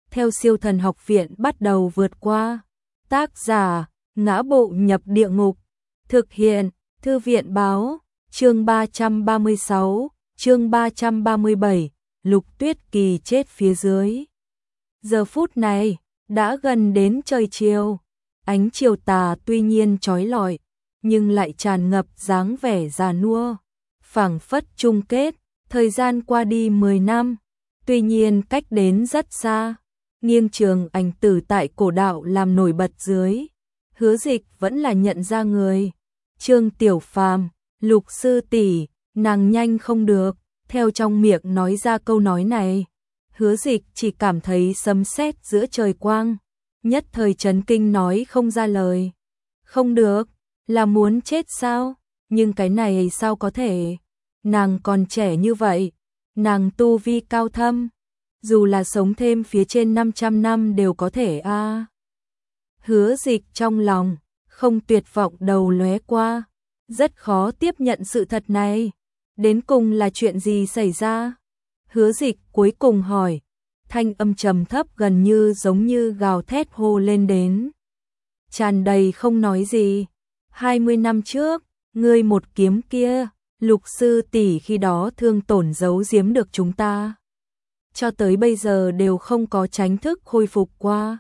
theo Siêu Thần Học Viện bắt đầu vượt qua. Tác giả: Ngã Bộ Nhập Địa Ngục. Thực hiện: Thư viện báo. Chương 336, chương 337, Lục Tuyết Kỳ chết phía dưới. Giờ phút này, đã gần đến trời chiều. Ánh chiều tà tuy nhiên chói lọi, nhưng lại tràn ngập dáng vẻ già nua, phảng phất chung kết. Thời gian qua đi 10 năm, tuy nhiên cách đến rất xa. Nghiêng trường ảnh tử tại cổ đạo làm nổi bật dưới. Hứa Dịch vẫn là nhận ra người. Trương Tiểu Phàm, Lục sư tỷ, nàng nhanh không được. Theo trong miệng nói ra câu nói này, Hứa Dịch chỉ cảm thấy sấm sét giữa trời quang, nhất thời chấn kinh nói không ra lời. Không được, là muốn chết sao? Nhưng cái này sao có thể? Nàng còn trẻ như vậy, nàng tu vi cao thâm, dù là sống thêm phía trên 500 năm đều có thể a. Hứa Dịch trong lòng không tuyệt vọng đầu lóe qua, rất khó tiếp nhận sự thật này. Đến cùng là chuyện gì xảy ra? Hứa Dịch cuối cùng hỏi, thanh âm trầm thấp gần như giống như gào thét hô lên đến. Tràn đầy không nói gì. 20 năm trước, ngươi một kiếm kia, Lục sư tỷ khi đó thương tổn giấu giếm được chúng ta. Cho tới bây giờ đều không có tránh thức khôi phục qua.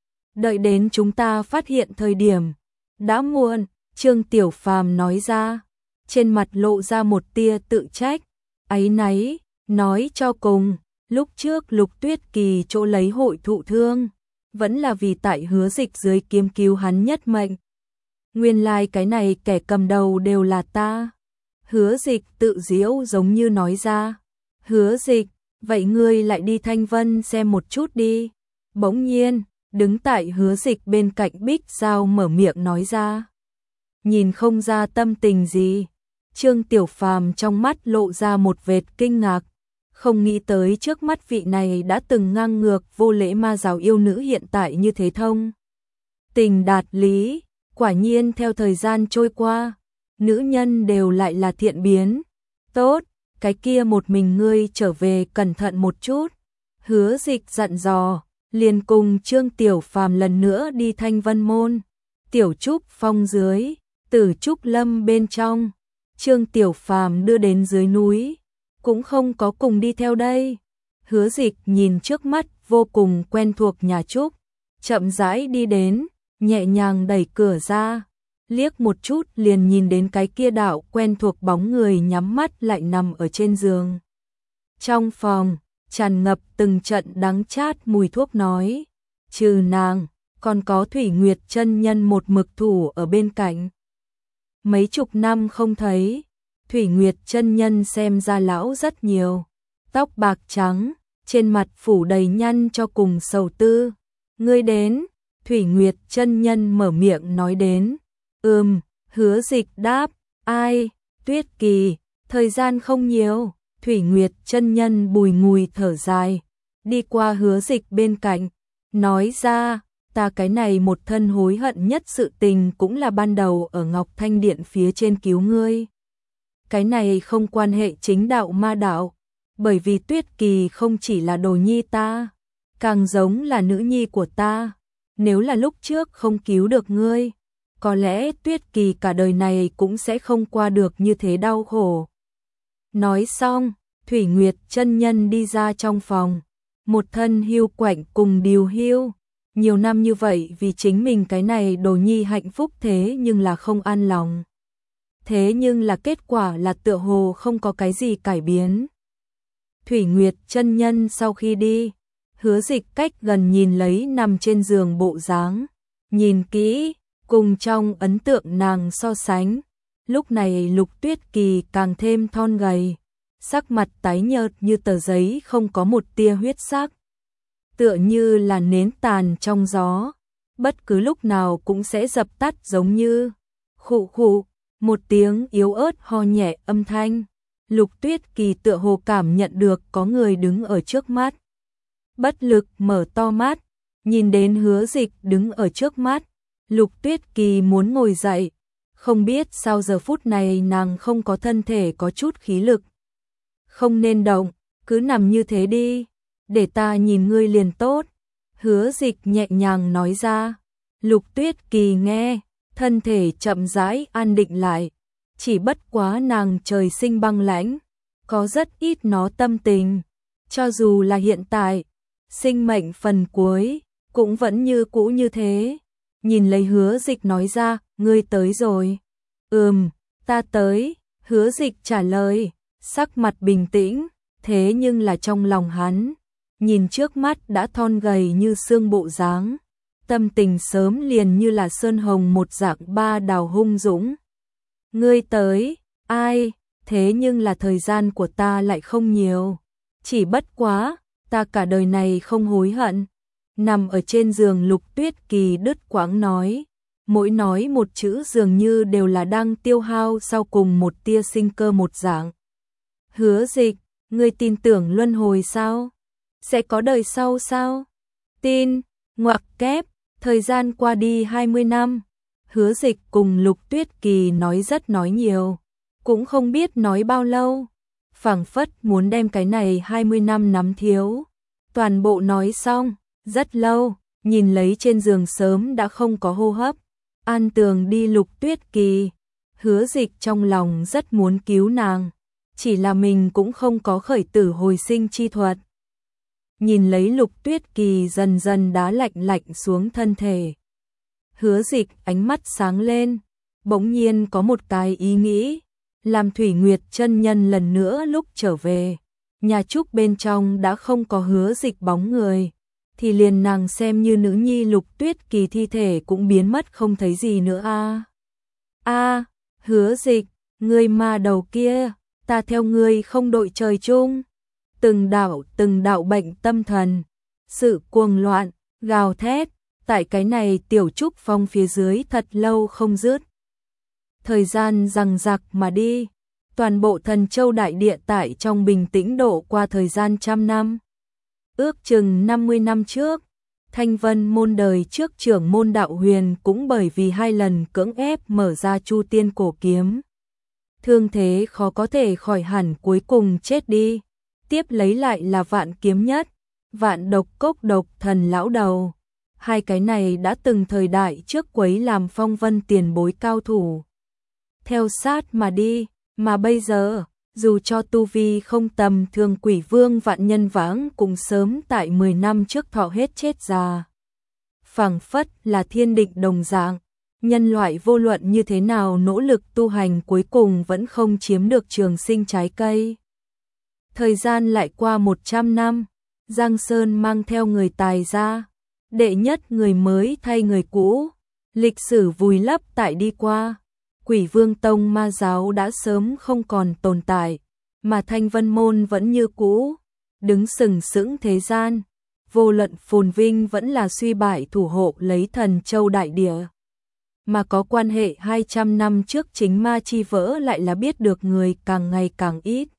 Đợi đến chúng ta phát hiện thời điểm đã muộn, Trương Tiểu Phàm nói ra, trên mặt lộ ra một tia tự trách, áy náy, nói cho cùng, lúc trước Lục Tuyết Kỳ chỗ lấy hội thụ thương, vẫn là vì tại Hứa Dịch dưới kiếm cứu hắn nhất mệnh. Nguyên lai cái này kẻ cầm đầu đều là ta. Hứa Dịch tự giễu giống như nói ra. Hứa Dịch, vậy ngươi lại đi Thanh Vân xem một chút đi. Bỗng nhiên, đứng tại Hứa Dịch bên cạnh Bích Giao mở miệng nói ra. Nhìn không ra tâm tình gì. Trương Tiểu Phàm trong mắt lộ ra một vệt kinh ngạc, không nghĩ tới trước mắt vị này đã từng ngang ngược vô lễ ma giáo yêu nữ hiện tại như thế thông tình đạt lý. Quả nhiên theo thời gian trôi qua, nữ nhân đều lại là thiện biến. Tốt, cái kia một mình ngươi trở về cẩn thận một chút. Hứa Dịch dặn dò, liền cùng Trương Tiểu Phàm lần nữa đi Thanh Vân Môn. Tiểu Trúc Phong dưới, Tử Trúc Lâm bên trong. Trương Tiểu Phàm đưa đến dưới núi, cũng không có cùng đi theo đây. Hứa Dịch nhìn trước mắt vô cùng quen thuộc nhà Trúc, chậm rãi đi đến, nhẹ nhàng đẩy cửa ra, liếc một chút liền nhìn đến cái kia đạo quen thuộc bóng người nhắm mắt lại nằm ở trên giường. Trong phòng, tràn ngập từng trận đắng chát mùi thuốc nói, trừ nàng, còn có Thủy Nguyệt chân nhân một mực thủ ở bên cạnh. Mấy chục năm không thấy, Thủy Nguyệt chân nhân xem ra lão rất nhiều, tóc bạc trắng, trên mặt phủ đầy nhăn cho cùng sầu tư. Ngươi đến, Thủy Nguyệt chân nhân mở miệng nói đến. Hứa Dịch đáp, ai? Tuyết Kỳ, thời gian không nhiều. Thủy Nguyệt chân nhân bùi ngùi thở dài, đi qua Hứa Dịch bên cạnh, nói ra, ta cái này một thân hối hận nhất sự tình cũng là ban đầu ở Ngọc Thanh Điện phía trên cứu ngươi. Cái này không quan hệ chính đạo ma đạo, bởi vì Tuyết Kỳ không chỉ là đồ nhi ta, càng giống là nữ nhi của ta. Nếu là lúc trước không cứu được ngươi, có lẽ Tuyết Kỳ cả đời này cũng sẽ không qua được như thế đau khổ. Nói xong, Thủy Nguyệt chân nhân đi ra trong phòng, một thân hiu quạnh cùng điều hiu. Nhiều năm như vậy vì chính mình cái này đồ nhi hạnh phúc thế nhưng là không an lòng. Thế nhưng là kết quả là tựa hồ không có cái gì cải biến. Thủy Nguyệt chân nhân sau khi đi, Hứa Dịch cách gần nhìn lấy nằm trên giường bộ dáng, nhìn kỹ, cùng trong ấn tượng nàng so sánh. Lúc này Lục Tuyết Kỳ càng thêm thon gầy, sắc mặt tái nhợt như tờ giấy không có một tia huyết sắc, tựa như là nến tàn trong gió, bất cứ lúc nào cũng sẽ dập tắt giống như. Khụ khụ, một tiếng yếu ớt ho nhẹ âm thanh. Lục Tuyết Kỳ tựa hồ cảm nhận được có người đứng ở trước mắt. Bất lực mở to mắt, nhìn đến Hứa Dịch đứng ở trước mắt. Lục Tuyết Kỳ muốn ngồi dậy, không biết sao giờ phút này nàng không có thân thể có chút khí lực. Không nên động, cứ nằm như thế đi, để ta nhìn ngươi liền tốt. Hứa Dịch nhẹ nhàng nói ra. Lục Tuyết Kỳ nghe, thân thể chậm rãi an định lại. Chỉ bất quá nàng trời sinh băng lãnh, có rất ít nó tâm tình. Cho dù là hiện tại, sinh mệnh phần cuối, cũng vẫn như cũ như thế. Nhìn lấy Hứa Dịch nói ra, ngươi tới rồi. Ta tới, Hứa Dịch trả lời, sắc mặt bình tĩnh, thế nhưng là trong lòng hắn, nhìn trước mắt đã thon gầy như xương bộ dáng, tâm tình sớm liền như là sơn hồng một dạng ba đào hung dũng. Ngươi tới, ai, thế nhưng là thời gian của ta lại không nhiều, chỉ bất quá, ta cả đời này không hối hận. Nằm ở trên giường Lục Tuyết Kỳ đứt quãng nói một chữ dường như đều là đang tiêu hao sau cùng một tia sinh cơ một dạng. Hứa Dịch, ngươi tin tưởng luân hồi sao? Sẽ có đời sau sao? Tin, ngoặc kép, thời gian qua đi 20 năm. Hứa Dịch cùng Lục Tuyết Kỳ nói nhiều, cũng không biết nói bao lâu, phảng phất muốn đem cái này 20 năm nắm thiếu. Toàn bộ nói xong, rất lâu, nhìn lấy trên giường sớm đã không có hô hấp, an tường đi Lục Tuyết Kỳ, Hứa Dịch trong lòng rất muốn cứu nàng, chỉ là mình cũng không có khởi tử hồi sinh chi thuật. Nhìn lấy Lục Tuyết Kỳ dần dần đá lạnh xuống thân thể. Hứa Dịch ánh mắt sáng lên, bỗng nhiên có một cái ý nghĩ, làm Thủy Nguyệt chân nhân lần nữa lúc trở về, nhà trúc bên trong đã không có Hứa Dịch bóng người, thì liền nàng xem như nữ nhi Lục Tuyết Kỳ thi thể cũng biến mất không thấy gì nữa a. Hứa Dịch, ngươi ma đầu kia, ta theo ngươi không đội trời chung. Từng đạo bệnh tâm thần, sự cuồng loạn, gào thét, tại cái này tiểu trúc phong phía dưới thật lâu không dứt. Thời gian giằng giặc mà đi, toàn bộ Thần Châu đại địa tại trong bình tĩnh độ qua thời gian 100 năm. Ước chừng 50 năm trước, Thanh Vân môn đời trước trưởng môn Đạo Huyền cũng bởi vì 2 lần cưỡng ép mở ra Chu Tiên cổ kiếm. Thương thế khó có thể khỏi hẳn cuối cùng chết đi. Tiếp lấy lại là Vạn Kiếm Nhất, Vạn Độc Cốc độc thần lão đầu. 2 cái này đã từng thời đại trước quấy làm phong vân tiền bối cao thủ. Theo sát mà đi, mà bây giờ, dù cho tu vi không tầm thường Quỷ Vương Vạn Nhân Vãng cũng sớm tại 10 năm trước thọ hết chết già. Phảng phất là thiên định đồng dạng, nhân loại vô luận như thế nào nỗ lực tu hành cuối cùng vẫn không chiếm được trường sinh trái cây. Thời gian lại qua 100 năm, Giang Sơn mang theo người tài ra, đệ nhất người mới thay người cũ, lịch sử vùi lấp tại đi qua. Quỷ Vương Tông ma giáo đã sớm không còn tồn tại, mà Thanh Vân Môn vẫn như cũ, đứng sừng sững thế gian, vô luận phồn vinh vẫn là suy bại thủ hộ lấy Thần Châu đại địa. Mà có quan hệ 200 năm trước chính ma chi vỡ lại là biết được người càng ngày càng ít.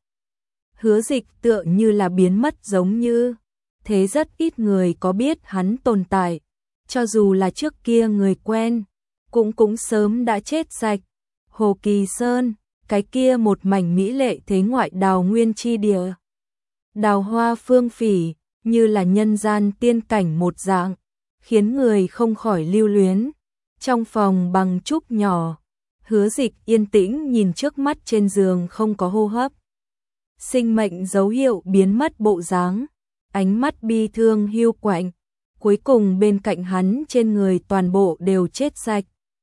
Hứa Dịch tựa như là biến mất giống như, thế rất ít người có biết hắn tồn tại, cho dù là trước kia người quen, cũng sớm đã chết sạch. Hồ Kỳ Sơn, cái kia một mảnh mỹ lệ thế ngoại đào nguyên chi địa. Đào hoa phương phỉ, như là nhân gian tiên cảnh một dạng, khiến người không khỏi lưu luyến. Trong phòng bằng trúc nhỏ, Hứa Dịch yên tĩnh nhìn trước mắt trên giường không có hô hấp. Sinh mệnh dấu hiệu biến mất bộ dáng, ánh mắt bi thương hiu quạnh, cuối cùng bên cạnh hắn trên người toàn bộ đều chết sạch.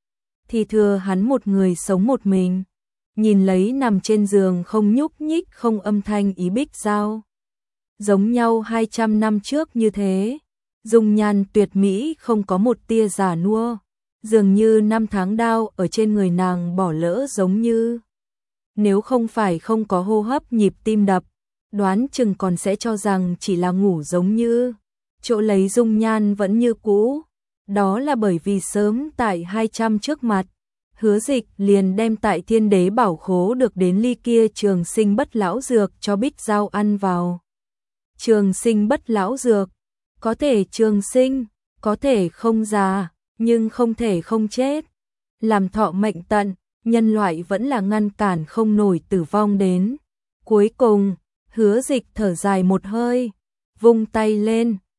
Thì thừa hắn một người sống một mình, nhìn lấy nằm trên giường không nhúc nhích không âm thanh Ý Bích Giao. Giống nhau 200 năm trước như thế, dung nhan tuyệt mỹ không có một tia già nua, dường như năm tháng đao ở trên người nàng bỏ lỡ giống như. Nếu không phải không có hô hấp nhịp tim đập, đoán chừng còn sẽ cho rằng chỉ là ngủ giống như. Chỗ lấy dung nhan vẫn như cũ, đó là bởi vì sớm tại 200 trước mặt, Hứa Dịch liền đem tại Thiên Đế bảo khố được đến ly kia trường sinh bất lão dược cho Bích Giao ăn vào. Trường sinh bất lão dược, có thể trường sinh, có thể không già, nhưng không thể không chết. Làm thọ mệnh tận, nhân loại vẫn là ngăn cản không nổi tử vong đến. Cuối cùng, Hứa Dịch thở dài một hơi, vung tay lên,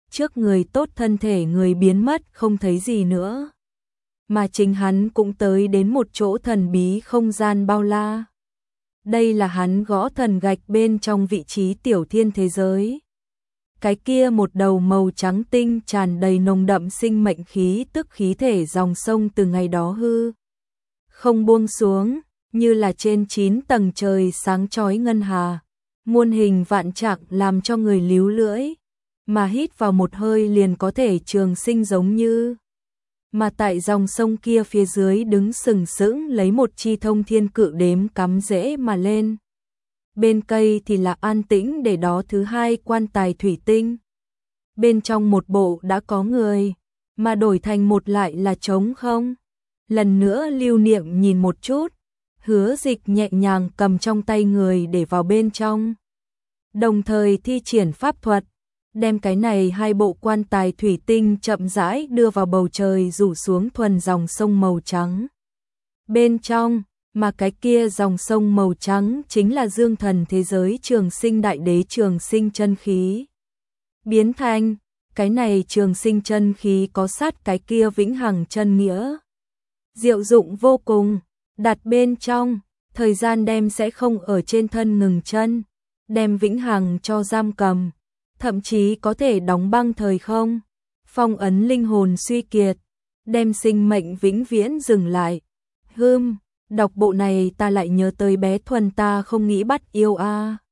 trước người tốt thân thể người biến mất không thấy gì nữa. Mà chính hắn cũng tới đến một chỗ thần bí không gian bao la. Đây là hắn gõ thần gạch bên trong vị trí tiểu thiên thế giới. Cái kia một đầu màu trắng tinh tràn đầy nồng đậm sinh mệnh khí, tức khí thể dòng sông từ ngày đó hư không buông xuống, như là trên 9 tầng trời sáng chói ngân hà, muôn hình vạn trạng làm cho người líu lưỡi, mà hít vào một hơi liền có thể trường sinh giống như. Mà tại dòng sông kia phía dưới đứng sừng sững lấy một chi thông thiên cự đếm cắm rễ mà lên. Bên cây thì là an tĩnh để đó thứ hai quan tài thủy tinh. Bên trong một bộ đã có người, mà đổi thành một lại là trống không. Lần nữa lưu niệm nhìn một chút, Hứa Dịch nhẹ nhàng cầm trong tay người để vào bên trong. Đồng thời thi triển pháp thuật, đem cái này hai bộ quan tài thủy tinh chậm rãi đưa vào bầu trời rủ xuống thuần dòng sông màu trắng. Bên trong, mà cái kia dòng sông màu trắng chính là dương thần thế giới trường sinh đại đế trường sinh chân khí. Biến thành, cái này trường sinh chân khí có sát cái kia vĩnh hằng chân nghĩa. Diệu dụng vô cùng, đặt bên trong, thời gian đem sẽ không ở trên thân ngừng chân, đem vĩnh hằng cho giam cầm, thậm chí có thể đóng băng thời không, phong ấn linh hồn suy kiệt, đem sinh mệnh vĩnh viễn dừng lại. Đọc bộ này ta lại nhớ tới bé Thuần ta không nghĩ bắt yêu a.